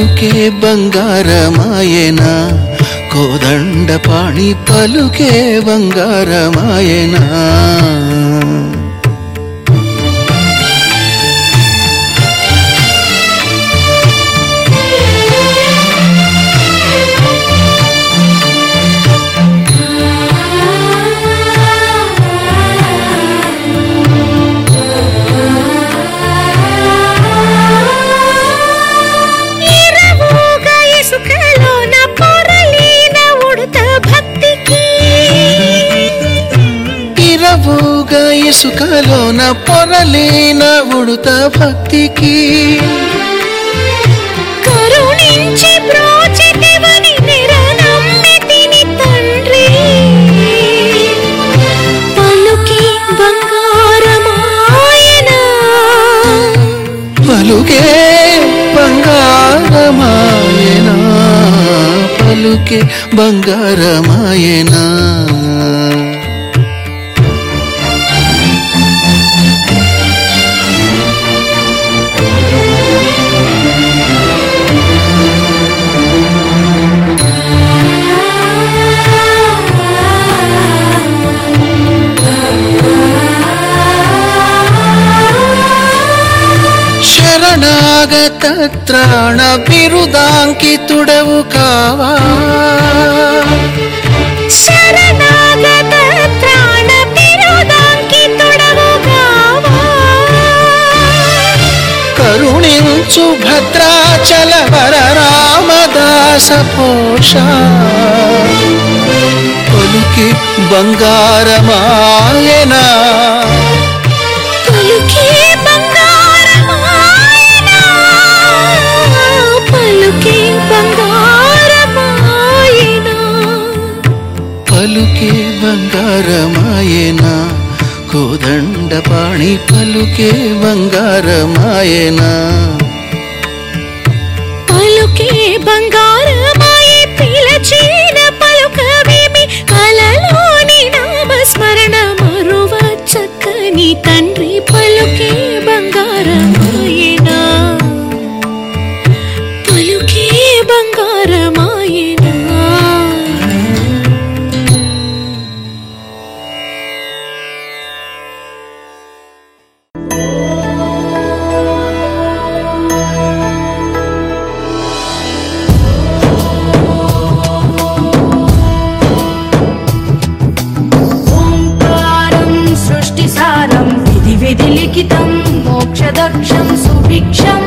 పలుకే బంగారమాయనా కోదండపాణి పలుకే బంగారమాయనా ఇసుకలోన పొరలేన ఉడుత భక్తికి కరుణించి బ్రోచితివని నిరనమ్మితిని తండ్రి పలుకే బంగారమాయనా పలుకే బంగారమాయనా పలుకే బంగారమాయనా శరణాగత త్రాణ బిరుదాంకితుడవు కావా శరణాగత త్రాణ బిరుదాంకితుడవు కావా కరుణించు భద్రాచల వర రామదాస పోష పలుకి బంగారమాయనా పలుకే బంగారమాయనా పలుకే బంగారమాయనా పలుకే బంగారమాయనా కోదండపాణి పలుకే బంగారమాయనా పలుకే బంగారమాయే పిలచిన పలుకవేమి కలలోని నామస్మరణ మరువ చక్కని తండ్రి పలుకే బంగారమాయనా పలుకే బంగారమాయనా सृष्टिसारं विधि विधि लिखितं मोक्षदक्षं सुभिक्षं